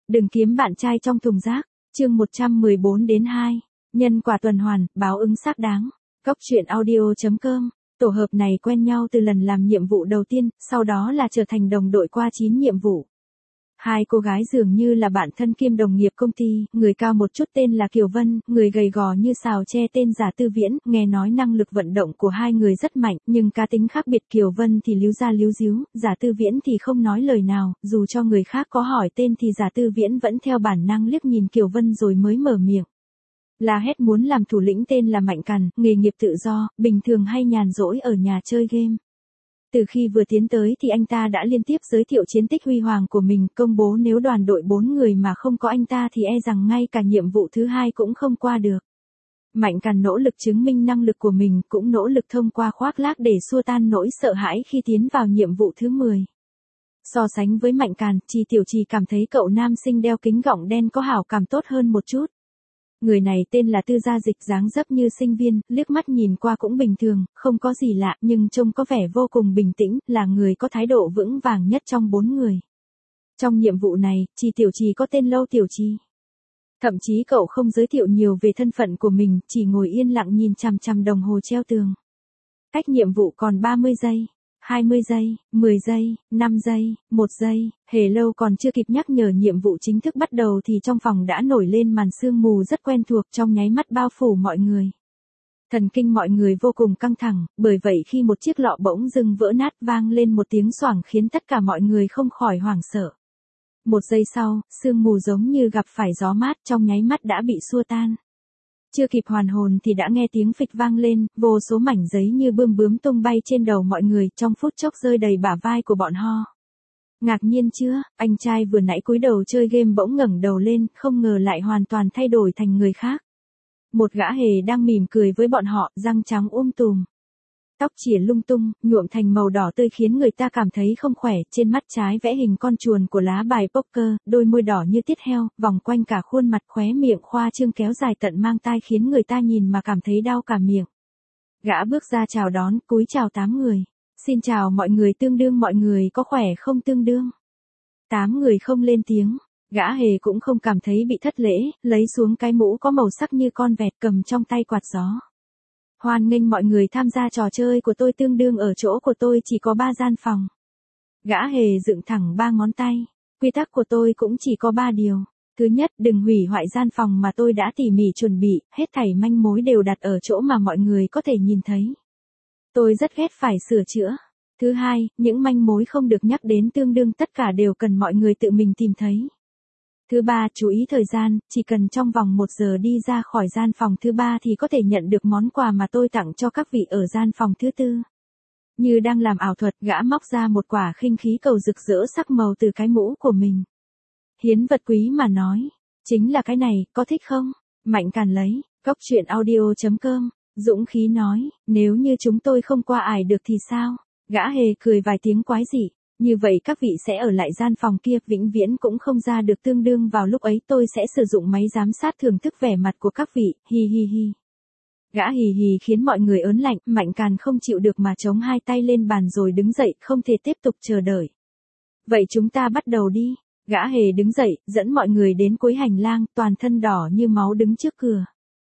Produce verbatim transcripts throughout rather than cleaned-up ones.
Đừng kiếm bạn trai trong thùng rác. Chương một trăm mười bốn đến hai. Nhân quả tuần hoàn, báo ứng xác đáng. Cóc truyện audio chấm com. Tổ hợp này quen nhau từ lần làm nhiệm vụ đầu tiên, sau đó là trở thành đồng đội qua chín nhiệm vụ. Hai cô gái dường như là bạn thân kiêm đồng nghiệp công ty, người cao một chút tên là Kiều Vân, người gầy gò như sào tre tên Giả Tư Viễn, nghe nói năng lực vận động của hai người rất mạnh, nhưng cá tính khác biệt. Kiều Vân thì líu ra líu díu, Giả Tư Viễn thì không nói lời nào, dù cho người khác có hỏi tên thì Giả Tư Viễn vẫn theo bản năng liếc nhìn Kiều Vân rồi mới mở miệng. La hét muốn làm thủ lĩnh tên là Mạnh Càn, nghề nghiệp tự do, bình thường hay nhàn rỗi ở nhà chơi game. Từ khi vừa tiến tới thì anh ta đã liên tiếp giới thiệu chiến tích huy hoàng của mình, công bố nếu đoàn đội bốn người mà không có anh ta thì e rằng ngay cả nhiệm vụ thứ hai cũng không qua được. Mạnh Càn nỗ lực chứng minh năng lực của mình, cũng nỗ lực thông qua khoác lác để xua tan nỗi sợ hãi khi tiến vào nhiệm vụ thứ mười. So sánh với Mạnh Càn, Chi Tiểu Trì cảm thấy cậu nam sinh đeo kính gọng đen có hảo cảm tốt hơn một chút. Người này tên là Tư Gia Dịch, dáng dấp như sinh viên, liếc mắt nhìn qua cũng bình thường, không có gì lạ, nhưng trông có vẻ vô cùng bình tĩnh, là người có thái độ vững vàng nhất trong bốn người. Trong nhiệm vụ này, Chi Tiểu Trì có tên Lâu Tiểu Trì. Thậm chí cậu không giới thiệu nhiều về thân phận của mình, chỉ ngồi yên lặng nhìn chằm chằm đồng hồ treo tường. Cách nhiệm vụ còn ba mươi giây. hai mươi giây, mười giây, năm giây, một giây, hề Lâu còn chưa kịp nhắc nhở nhiệm vụ chính thức bắt đầu thì trong phòng đã nổi lên màn sương mù rất quen thuộc, trong nháy mắt bao phủ mọi người. Thần kinh mọi người vô cùng căng thẳng, bởi vậy khi một chiếc lọ bỗng dưng vỡ nát vang lên một tiếng xoảng khiến tất cả mọi người không khỏi hoảng sợ. Một giây sau, sương mù giống như gặp phải gió mát, trong nháy mắt đã bị xua tan. Chưa kịp hoàn hồn thì đã nghe tiếng phịch vang lên, vô số mảnh giấy như bươm bướm tung bay trên đầu mọi người, trong phút chốc rơi đầy bả vai của bọn họ. Ngạc nhiên chưa, anh trai vừa nãy cúi đầu chơi game bỗng ngẩng đầu lên, không ngờ lại hoàn toàn thay đổi thành người khác. Một gã hề đang mỉm cười với bọn họ, răng trắng um tùm. Tóc chỉa lung tung, nhuộm thành màu đỏ tươi khiến người ta cảm thấy không khỏe, trên mắt trái vẽ hình con chuồn của lá bài poker, đôi môi đỏ như tiết heo, vòng quanh cả khuôn mặt, khóe miệng khoa trương kéo dài tận mang tai khiến người ta nhìn mà cảm thấy đau cả miệng. Gã bước ra chào đón, cúi chào tám người. Xin chào mọi người, tương đương mọi người có khỏe không tương đương? Tám người không lên tiếng. Gã hề cũng không cảm thấy bị thất lễ, lấy xuống cái mũ có màu sắc như con vẹt, cầm trong tay quạt gió. Hoan nghênh mọi người tham gia trò chơi của tôi, tương đương ở chỗ của tôi chỉ có ba gian phòng. Gã hề dựng thẳng ba ngón tay. Quy tắc của tôi cũng chỉ có ba điều. Thứ nhất, đừng hủy hoại gian phòng mà tôi đã tỉ mỉ chuẩn bị, hết thảy manh mối đều đặt ở chỗ mà mọi người có thể nhìn thấy. Tôi rất ghét phải sửa chữa. Thứ hai, những manh mối không được nhắc đến tương đương tất cả đều cần mọi người tự mình tìm thấy. Thứ ba, chú ý thời gian, chỉ cần trong vòng một giờ đi ra khỏi gian phòng thứ ba thì có thể nhận được món quà mà tôi tặng cho các vị ở gian phòng thứ tư. Như đang làm ảo thuật, gã móc ra một quả khinh khí cầu rực rỡ sắc màu từ cái mũ của mình. Hiến vật quý mà nói, chính là cái này, có thích không? Mạnh Càn lấy, cóc truyện audio chấm com, dũng khí nói, nếu như chúng tôi không qua ải được thì sao? Gã hề cười vài tiếng quái dị. Như vậy các vị sẽ ở lại gian phòng kia, vĩnh viễn cũng không ra được, tương đương vào lúc ấy tôi sẽ sử dụng máy giám sát thưởng thức vẻ mặt của các vị, hi hi hi. Gã hì hì khiến mọi người ớn lạnh, Mạnh Càn không chịu được mà chống hai tay lên bàn rồi đứng dậy, không thể tiếp tục chờ đợi. Vậy chúng ta bắt đầu đi. Gã hề đứng dậy, dẫn mọi người đến cuối hành lang, toàn thân đỏ như máu đứng trước cửa.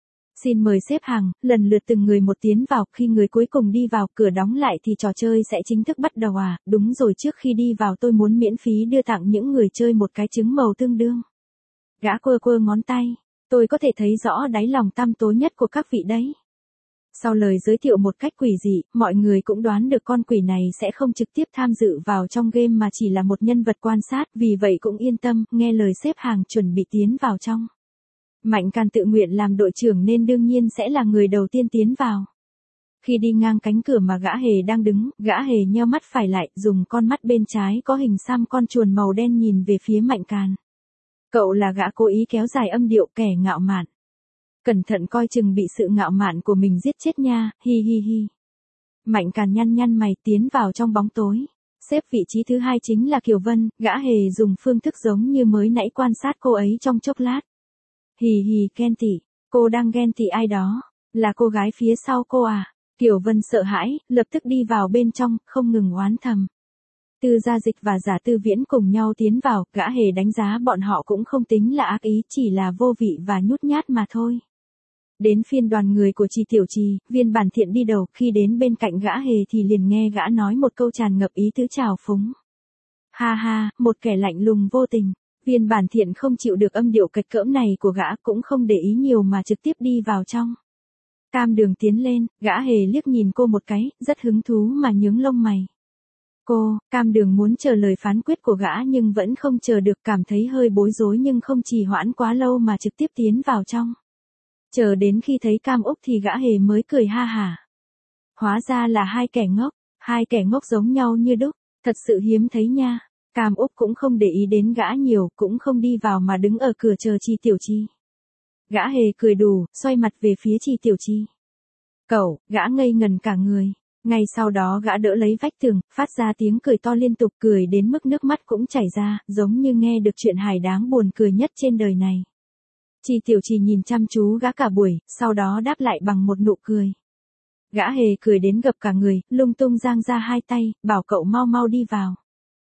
Xin mời xếp hàng, lần lượt từng người một tiến vào, khi người cuối cùng đi vào, cửa đóng lại thì trò chơi sẽ chính thức bắt đầu à, đúng rồi, trước khi đi vào tôi muốn miễn phí đưa tặng những người chơi một cái trứng màu tương đương. Gã quơ quơ ngón tay, tôi có thể thấy rõ đáy lòng tăm tối nhất của các vị đấy. Sau lời giới thiệu một cách quỷ dị, mọi người cũng đoán được con quỷ này sẽ không trực tiếp tham dự vào trong game mà chỉ là một nhân vật quan sát, vì vậy cũng yên tâm, nghe lời xếp hàng chuẩn bị tiến vào trong. Mạnh Càn tự nguyện làm đội trưởng nên đương nhiên sẽ là người đầu tiên tiến vào. Khi đi ngang cánh cửa mà gã hề đang đứng, gã hề nheo mắt phải lại, dùng con mắt bên trái có hình xăm con chuồn màu đen nhìn về phía Mạnh Càn. Cậu là gã cố ý kéo dài âm điệu, kẻ ngạo mạn. Cẩn thận coi chừng bị sự ngạo mạn của mình giết chết nha, hi hi hi. Mạnh Càn nhăn nhăn mày tiến vào trong bóng tối. Xếp vị trí thứ hai chính là Kiều Vân, gã hề dùng phương thức giống như mới nãy quan sát cô ấy trong chốc lát. Hì hì, ghen tị, cô đang ghen tị ai đó, là cô gái phía sau cô à? Kiều Vân sợ hãi, lập tức đi vào bên trong, không ngừng oán thầm. Tư Gia Dịch và Giả Tư Viễn cùng nhau tiến vào, Gã Hề đánh giá bọn họ cũng không tính là ác ý, chỉ là vô vị và nhút nhát mà thôi. Đến phiên đoàn người của Trì Tiểu Trì, Viên Bản Thiện đi đầu, khi đến bên cạnh Gã Hề thì liền nghe gã nói một câu tràn ngập ý tứ trào phúng. Ha ha, một kẻ lạnh lùng vô tình. Viên Bản Thiện không chịu được âm điệu kịch cỡm này của gã, cũng không để ý nhiều mà trực tiếp đi vào trong. Cam Đường tiến lên, Gã Hề liếc nhìn cô một cái, rất hứng thú mà nhướng lông mày. Cô, Cam Đường muốn chờ lời phán quyết của gã nhưng vẫn không chờ được, cảm thấy hơi bối rối nhưng không trì hoãn quá lâu mà trực tiếp tiến vào trong. Chờ đến khi thấy Cam Úc thì Gã Hề mới cười ha hả. Hóa ra là hai kẻ ngốc, hai kẻ ngốc giống nhau như đúc, thật sự hiếm thấy nha. Cam Úc cũng không để ý đến gã nhiều, cũng không đi vào mà đứng ở cửa chờ Trì Tiểu Trì. Gã Hề cười đùa, xoay mặt về phía Trì Tiểu Trì. Cậu, gã ngây ngần cả người. Ngay sau đó gã đỡ lấy vách tường, phát ra tiếng cười to liên tục, cười đến mức nước mắt cũng chảy ra, giống như nghe được chuyện hài đáng buồn cười nhất trên đời này. Trì Tiểu Trì nhìn chăm chú gã cả buổi, sau đó đáp lại bằng một nụ cười. Gã Hề cười đến gập cả người, lung tung giang ra hai tay, bảo cậu mau mau đi vào.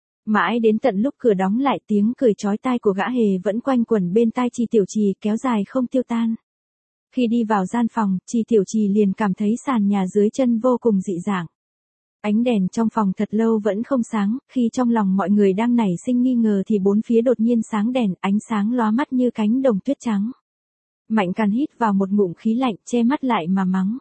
Mãi đến tận lúc cửa đóng lại, tiếng cười chói tai của Gã Hề vẫn quanh quẩn bên tai Trì Tiểu Trì, kéo dài không tiêu tan. Khi đi vào gian phòng, Trì Tiểu Trì liền cảm thấy sàn nhà dưới chân vô cùng dị dạng. Ánh đèn trong phòng thật lâu vẫn không sáng, khi trong lòng mọi người đang nảy sinh nghi ngờ thì bốn phía đột nhiên sáng đèn, ánh sáng lóa mắt như cánh đồng tuyết trắng. Mạnh Càn hít vào một ngụm khí lạnh, che mắt lại mà mắng.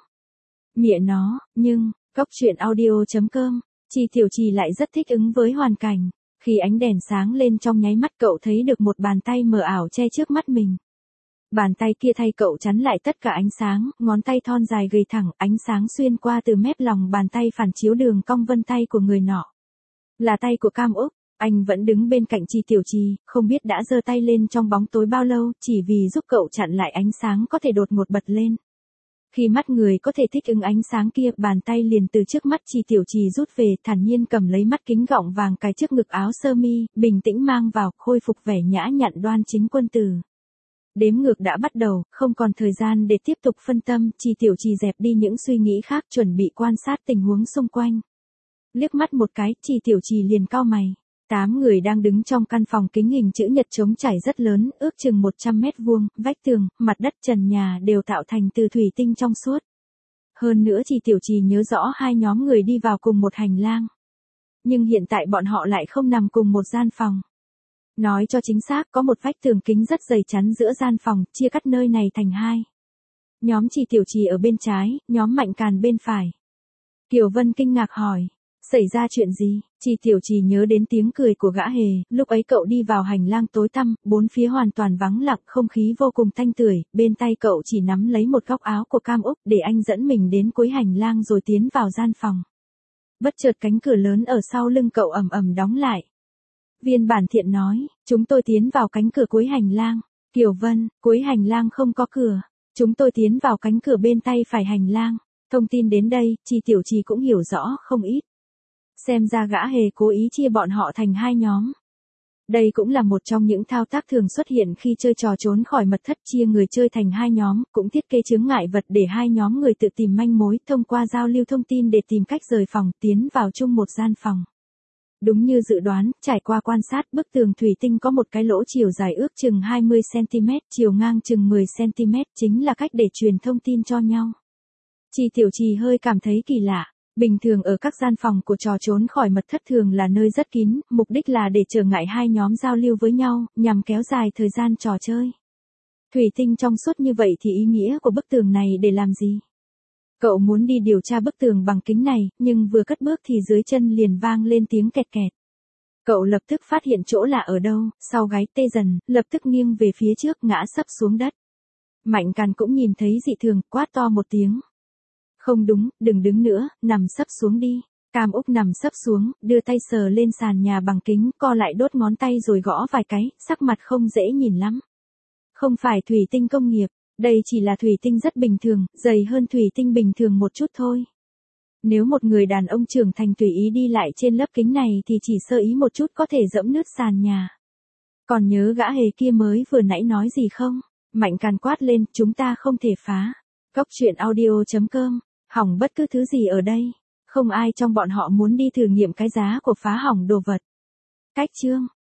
Mẹ nó, nhưng, Cốc truyện audio chấm com, Trì Tiểu Trì lại rất thích ứng với hoàn cảnh. Khi ánh đèn sáng lên trong nháy mắt cậu thấy được một bàn tay mờ ảo che trước mắt mình. Bàn tay kia thay cậu chắn lại tất cả ánh sáng, ngón tay thon dài gầy thẳng, ánh sáng xuyên qua từ mép lòng bàn tay phản chiếu đường cong vân tay của người nọ. Là tay của Cam Úc, anh vẫn đứng bên cạnh Trì Tiểu Trì, không biết đã giơ tay lên trong bóng tối bao lâu, chỉ vì giúp cậu chặn lại ánh sáng có thể đột ngột bật lên. Khi mắt người có thể thích ứng ánh sáng kia, bàn tay liền từ trước mắt Trì Tiểu Trì rút về, thản nhiên cầm lấy mắt kính gọng vàng cài trước ngực áo sơ mi, bình tĩnh mang vào, khôi phục vẻ nhã nhặn đoan chính quân tử. Đếm ngược đã bắt đầu, không còn thời gian để tiếp tục phân tâm, Trì Tiểu Trì dẹp đi những suy nghĩ khác, chuẩn bị quan sát tình huống xung quanh. Liếc mắt một cái, Trì Tiểu Trì liền cau mày. Tám người đang đứng trong căn phòng kính hình chữ nhật trống trải rất lớn, ước chừng một trăm mét vuông, vách tường, mặt đất trần nhà đều tạo thành từ thủy tinh trong suốt. Hơn nữa Trì Tiểu Trì nhớ rõ hai nhóm người đi vào cùng một hành lang. Nhưng hiện tại bọn họ lại không nằm cùng một gian phòng. Nói cho chính xác, có một vách tường kính rất dày chắn giữa gian phòng, chia cắt nơi này thành hai. Nhóm Trì Tiểu Trì ở bên trái, nhóm Mạnh Càn bên phải. Kiều Vân kinh ngạc hỏi. Xảy ra chuyện gì? Trì Tiểu Trì nhớ đến tiếng cười của Gã Hề, lúc ấy cậu đi vào hành lang tối tăm, bốn phía hoàn toàn vắng lặng, không khí vô cùng thanh tưởi, bên tay cậu chỉ nắm lấy một góc áo của Cam Úc để anh dẫn mình đến cuối hành lang rồi tiến vào gian phòng. Bất chợt cánh cửa lớn ở sau lưng cậu ầm ầm đóng lại. Viên Bản Thiện nói, chúng tôi tiến vào cánh cửa cuối hành lang. Kiều Vân, cuối hành lang không có cửa. Chúng tôi tiến vào cánh cửa bên tay phải hành lang. Thông tin đến đây, Trì Tiểu Trì cũng hiểu rõ không ít. Xem ra Gã Hề cố ý chia bọn họ thành hai nhóm. Đây cũng là một trong những thao tác thường xuất hiện khi chơi trò trốn khỏi mật thất, chia người chơi thành hai nhóm, cũng thiết kế chướng ngại vật để hai nhóm người tự tìm manh mối, thông qua giao lưu thông tin để tìm cách rời phòng, tiến vào chung một gian phòng. Đúng như dự đoán, trải qua quan sát, bức tường thủy tinh có một cái lỗ chiều dài ước chừng hai mươi xăng-ti-mét, chiều ngang chừng mười xăng-ti-mét, chính là cách để truyền thông tin cho nhau. Trì Tiểu Trì hơi cảm thấy kỳ lạ. Bình thường ở các gian phòng của trò trốn khỏi mật thất thường là nơi rất kín, mục đích là để trở ngại hai nhóm giao lưu với nhau, nhằm kéo dài thời gian trò chơi. Thủy tinh trong suốt như vậy thì ý nghĩa của bức tường này để làm gì? Cậu muốn đi điều tra bức tường bằng kính này, nhưng vừa cất bước thì dưới chân liền vang lên tiếng kẹt kẹt. Cậu lập tức phát hiện chỗ là ở đâu, sau gáy tê dần, lập tức nghiêng về phía trước ngã sấp xuống đất. Mạnh Càn cũng nhìn thấy dị thường, quát to một tiếng. Không đúng, đừng đứng nữa, nằm sấp xuống đi. Cam Úc nằm sấp xuống, đưa tay sờ lên sàn nhà bằng kính, co lại đốt ngón tay rồi gõ vài cái, sắc mặt không dễ nhìn lắm. Không phải thủy tinh công nghiệp, đây chỉ là thủy tinh rất bình thường, dày hơn thủy tinh bình thường một chút thôi. Nếu một người đàn ông trưởng thành tùy ý đi lại trên lớp kính này thì chỉ sơ ý một chút có thể dẫm nứt sàn nhà. Còn nhớ Gã Hề kia mới vừa nãy nói gì không? Mạnh Càn quát lên, chúng ta không thể phá. Cốc truyện audio chấm com, hỏng bất cứ thứ gì ở đây. Không ai trong bọn họ muốn đi thử nghiệm cái giá của phá hỏng đồ vật. Cách chương